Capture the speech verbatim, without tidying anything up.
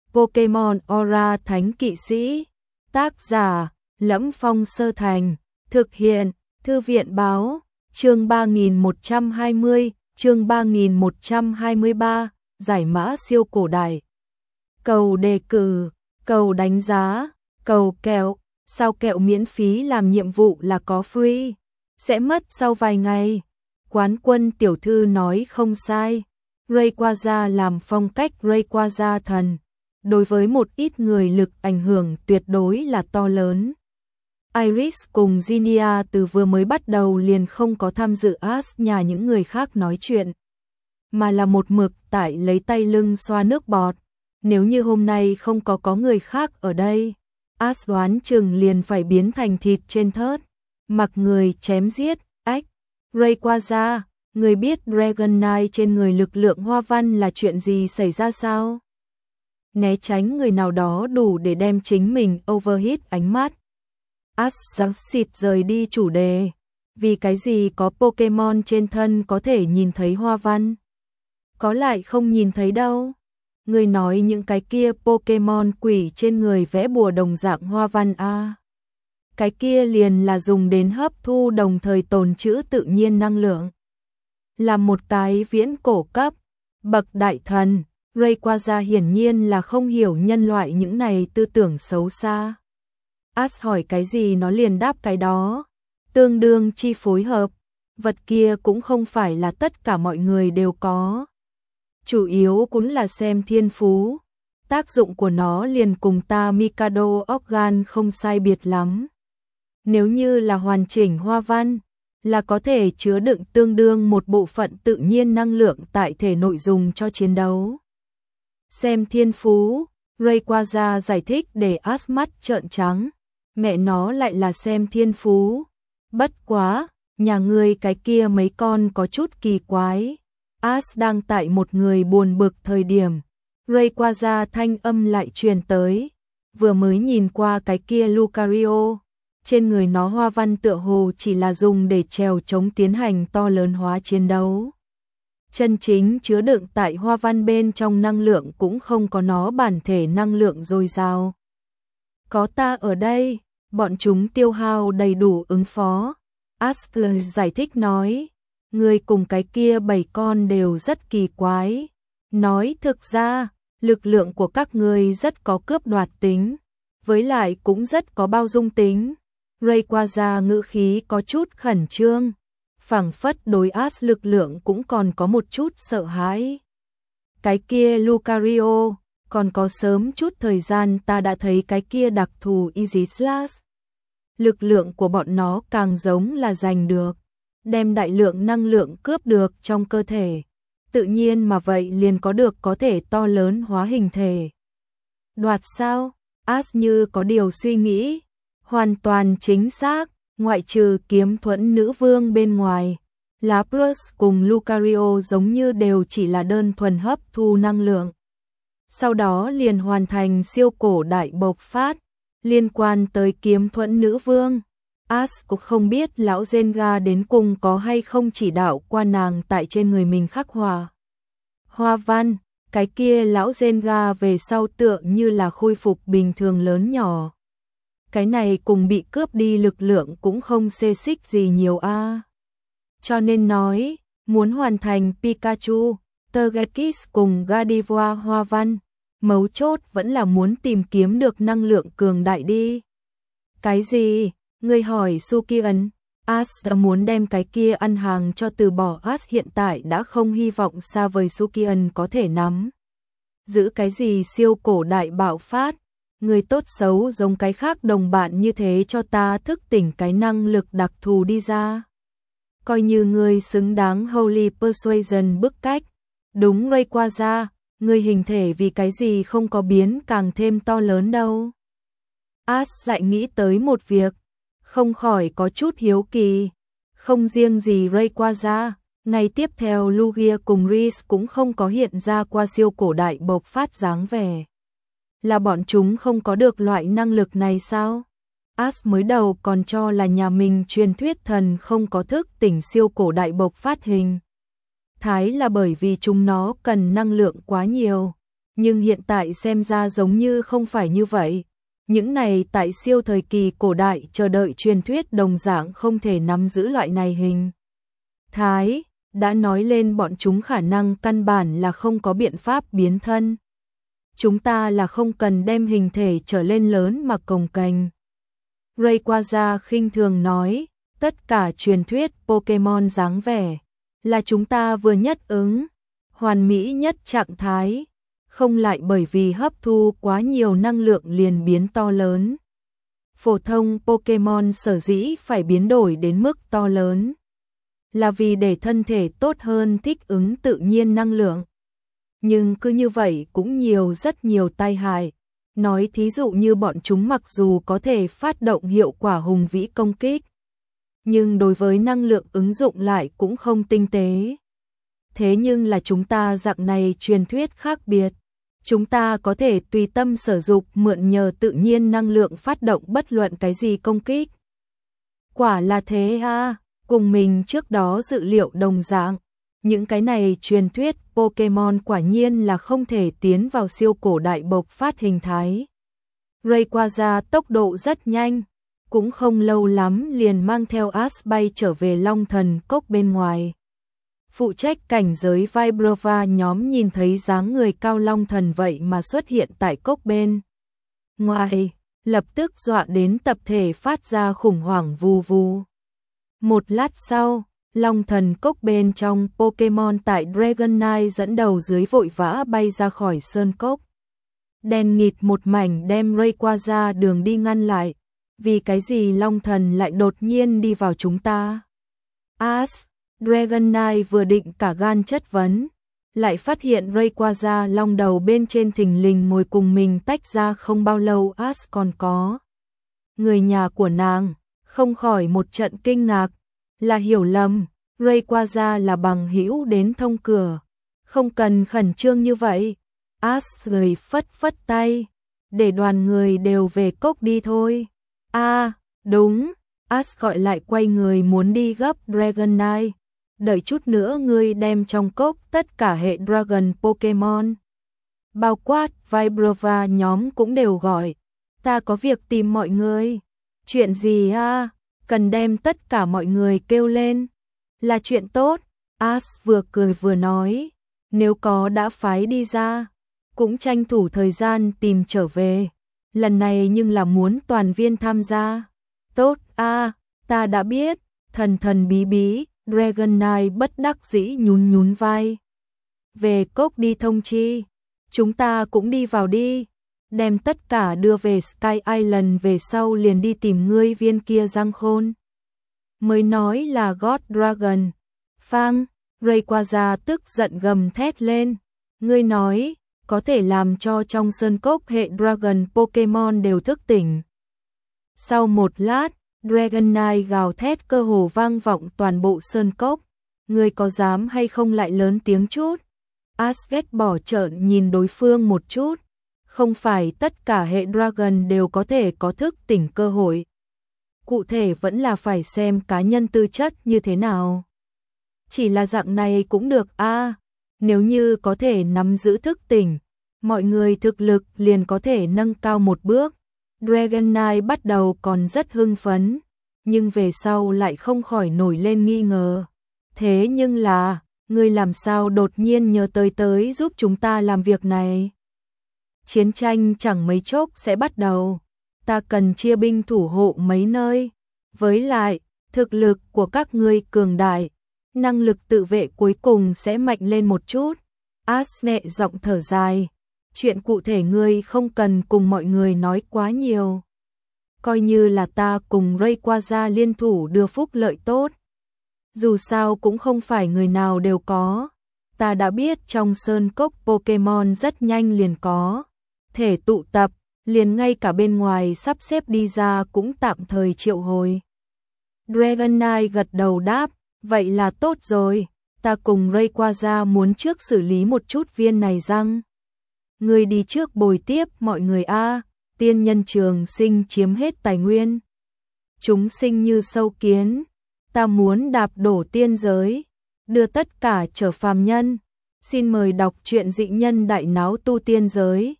Pokemon Aura Thánh Kỵ Sĩ. Tác giả: Lẫm Phong Sơ Thành. Thực hiện: Thư viện Báo. Chương ba nghìn một trăm hai mươi, chương ba nghìn một trăm hai mươi ba, giải mã siêu cổ đại. Cầu đề cử, cầu đánh giá, cầu kẹo, sao kẹo miễn phí làm nhiệm vụ là có free, sẽ mất sau vài ngày. Quán Quân tiểu thư nói không sai, Rayquaza làm phong cách Rayquaza thần. Đối với một ít người lực ảnh hưởng tuyệt đối là to lớn. Iris cùng Zinnia từ vừa mới bắt đầu liền không có tham dự Ash nhà những người khác nói chuyện, mà là một mực tại lấy tay lưng xoa nước bọt. Nếu như hôm nay không có có người khác ở đây, Ash đoán chừng liền phải biến thành thịt trên thớt, mặc người chém giết. Ách, Rayquaza, người biết Dragonite trên người lực lượng hoa văn là chuyện gì xảy ra sao? Né tránh người nào đó đủ để đem chính mình overhit ánh mắt. Ash giáng xịt rời đi chủ đề. Vì cái gì có Pokemon trên thân có thể nhìn thấy hoa văn, có lại không nhìn thấy đâu? Người nói những cái kia Pokemon quỷ trên người vẽ bùa đồng dạng hoa văn a. À. Cái kia liền là dùng đến hấp thu đồng thời tồn trữ tự nhiên năng lượng. Là một cái viễn cổ cấp bậc đại thần, Rayquaza hiển nhiên là không hiểu nhân loại những này tư tưởng xấu xa. Ash hỏi cái gì nó liền đáp cái đó, tương đương chi phối hợp. Vật kia cũng không phải là tất cả mọi người đều có, chủ yếu cũng là xem thiên phú. Tác dụng của nó liền cùng ta Mikado Organ không sai biệt lắm. Nếu như là hoàn chỉnh hoa văn, là có thể chứa đựng tương đương một bộ phận tự nhiên năng lượng tại thể nội dùng cho chiến đấu. Xem thiên phú, Rayquaza giải thích để Ash mắt trợn trắng. Mẹ nó lại là xem thiên phú. Bất quá, nhà ngươi cái kia mấy con có chút kỳ quái. Ash đang tại một người buồn bực thời điểm, Rayquaza thanh âm lại truyền tới. Vừa mới nhìn qua cái kia Lucario, trên người nó hoa văn tựa hồ chỉ là dùng để trèo chống tiến hành to lớn hóa chiến đấu. Chân chính chứa đựng tại hoa văn bên trong năng lượng cũng không có nó bản thể năng lượng dồi dào. Có ta ở đây, bọn chúng tiêu hao đầy đủ ứng phó. Ash giải thích nói, người cùng cái kia bảy con đều rất kỳ quái. Nói thực ra, lực lượng của các ngươi rất có cướp đoạt tính, với lại cũng rất có bao dung tính. Rayquaza ngữ khí có chút khẩn trương, phảng phất đối Ash lực lượng cũng còn có một chút sợ hãi. Cái kia Lucario, còn có sớm chút thời gian ta đã thấy cái kia đặc thù Easy Slash. Lực lượng của bọn nó càng giống là giành được, đem đại lượng năng lượng cướp được trong cơ thể. Tự nhiên mà vậy liền có được có thể to lớn hóa hình thể. Đoạt sao? Ash như có điều suy nghĩ. Hoàn toàn chính xác, ngoại trừ kiếm thuẫn nữ vương bên ngoài, Lapras cùng Lucario giống như đều chỉ là đơn thuần hấp thu năng lượng. Sau đó liền hoàn thành siêu cổ đại bộc phát. Liên quan tới kiếm thuẫn nữ vương, Ash cũng không biết lão Zenga đến cùng có hay không chỉ đạo qua nàng tại trên người mình khắc họa hoa văn. Cái kia lão Zenga về sau tựa như là khôi phục bình thường lớn nhỏ. Cái này cùng bị cướp đi lực lượng cũng không xê xích gì nhiều a. À. Cho nên nói, muốn hoàn thành Pikachu, Togekiss cùng Gardevoir hoa văn, mấu chốt vẫn là muốn tìm kiếm được năng lượng cường đại đi. Cái gì? Người hỏi Sukian. Ash muốn đem cái kia ăn hàng cho từ bỏ. Ash hiện tại đã không hy vọng xa vời Sukian có thể nắm giữ cái gì siêu cổ đại bạo phát. Người tốt xấu giống cái khác đồng bạn như thế cho ta thức tỉnh cái năng lực đặc thù đi ra. Coi như người xứng đáng Holy Persuasion bức cách. Đúng Rayquaza, người hình thể vì cái gì không có biến càng thêm to lớn đâu. Ash lại nghĩ tới một việc, không khỏi có chút hiếu kỳ. Không riêng gì Rayquaza, ngày tiếp theo Lugia cùng Reese cũng không có hiện ra qua siêu cổ đại bộc phát dáng vẻ. Là bọn chúng không có được loại năng lực này sao? Ash mới đầu còn cho là nhà mình truyền thuyết thần không có thức tỉnh siêu cổ đại bộc phát hình thái là bởi vì chúng nó cần năng lượng quá nhiều. Nhưng hiện tại xem ra giống như không phải như vậy. Những này tại siêu thời kỳ cổ đại chờ đợi truyền thuyết đồng dạng không thể nắm giữ loại này hình thái, đã nói lên bọn chúng khả năng căn bản là không có biện pháp biến thân. Chúng ta là không cần đem hình thể trở lên lớn mà cồng kềnh. Rayquaza khinh thường nói, tất cả truyền thuyết Pokemon dáng vẻ là chúng ta vừa nhất ứng, hoàn mỹ nhất trạng thái, không lại bởi vì hấp thu quá nhiều năng lượng liền biến to lớn. Phổ thông Pokemon sở dĩ phải biến đổi đến mức to lớn là vì để thân thể tốt hơn thích ứng tự nhiên năng lượng. Nhưng cứ như vậy cũng nhiều rất nhiều tai hại. Nói thí dụ như bọn chúng mặc dù có thể phát động hiệu quả hùng vĩ công kích, nhưng đối với năng lượng ứng dụng lại cũng không tinh tế. Thế nhưng là chúng ta dạng này truyền thuyết khác biệt. Chúng ta có thể tùy tâm sử dụng mượn nhờ tự nhiên năng lượng phát động bất luận cái gì công kích. Quả là thế à, cùng mình trước đó dự liệu đồng dạng. Những cái này truyền thuyết Pokemon quả nhiên là không thể tiến vào siêu cổ đại bộc phát hình thái. Rayquaza tốc độ rất nhanh, cũng không lâu lắm liền mang theo Ash bay trở về Long Thần Cốc bên ngoài. Phụ trách cảnh giới Vibrova nhóm nhìn thấy dáng người cao Long Thần vậy mà xuất hiện tại cốc bên ngoài, lập tức dọa đến tập thể phát ra khủng hoảng vù vù. Một lát sau, Long Thần Cốc bên trong Pokemon tại Dragonite dẫn đầu dưới vội vã bay ra khỏi sơn cốc. Đen nghịt một mảnh đem Rayquaza đường đi ngăn lại. Vì cái gì Long Thần lại đột nhiên đi vào chúng ta? Ash, Dragonite vừa định cả gan chất vấn, lại phát hiện Rayquaza long đầu bên trên thình lình ngồi cùng mình tách ra không bao lâu. Ash còn có người nhà của nàng, không khỏi một trận kinh ngạc, là hiểu lầm, Rayquaza là bằng hữu đến thông cửa, không cần khẩn trương như vậy. Ash người phất phất tay, để đoàn người đều về cốc đi thôi. A, à, đúng, Ash gọi lại quay người muốn đi gấp Dragonite. Đợi chút nữa ngươi đem trong cốc tất cả hệ Dragon Pokemon. Bao quát, Vibrova nhóm cũng đều gọi. Ta có việc tìm mọi người. Chuyện gì à? Cần đem tất cả mọi người kêu lên. Là chuyện tốt. Ash vừa cười vừa nói. Nếu có đã phái đi ra, cũng tranh thủ thời gian tìm trở về. Lần này nhưng là muốn toàn viên tham gia. Tốt a, à, ta đã biết. Thần thần bí bí, Dragonite bất đắc dĩ nhún nhún vai. Về cốc đi thông chi. Chúng ta cũng đi vào đi. Đem tất cả đưa về Sky Island về sau liền đi tìm ngươi viên kia răng khôn. Mới nói là God Dragon. Phang, Rayquaza tức giận gầm thét lên. Ngươi nói, có thể làm cho trong sơn cốc hệ Dragon Pokemon đều thức tỉnh. Sau một lát, Dragonite gào thét cơ hồ vang vọng toàn bộ sơn cốc. Ngươi có dám hay không lại lớn tiếng chút? Ash ghét bỏ trợn nhìn đối phương một chút. Không phải tất cả hệ Dragon đều có thể có thức tỉnh cơ hội. Cụ thể vẫn là phải xem cá nhân tư chất như thế nào. Chỉ là dạng này cũng được a. À, nếu như có thể nắm giữ thức tỉnh, mọi người thực lực liền có thể nâng cao một bước. Dragonite bắt đầu còn rất hưng phấn, nhưng về sau lại không khỏi nổi lên nghi ngờ. Thế nhưng là, ngươi làm sao đột nhiên nhớ tới tới giúp chúng ta làm việc này? Chiến tranh chẳng mấy chốc sẽ bắt đầu. Ta cần chia binh thủ hộ mấy nơi. Với lại, thực lực của các ngươi cường đại, năng lực tự vệ cuối cùng sẽ mạnh lên một chút. Ash nhẹ giọng thở dài. Chuyện cụ thể ngươi không cần cùng mọi người nói quá nhiều. Coi như là ta cùng Rayquaza liên thủ đưa phúc lợi tốt. Dù sao cũng không phải người nào đều có. Ta đã biết trong sơn cốc Pokemon rất nhanh liền có thể tụ tập, liền ngay cả bên ngoài sắp xếp đi ra cũng tạm thời triệu hồi. Dragonite gật đầu đáp, vậy là tốt rồi, ta cùng Rayquaza muốn trước xử lý một chút viên này răng. Người đi trước bồi tiếp mọi người a, tiên nhân trường sinh chiếm hết tài nguyên. Chúng sinh như sâu kiến, ta muốn đạp đổ tiên giới, đưa tất cả trở phàm nhân. Xin mời đọc truyện Dị nhân đại náo tu tiên giới.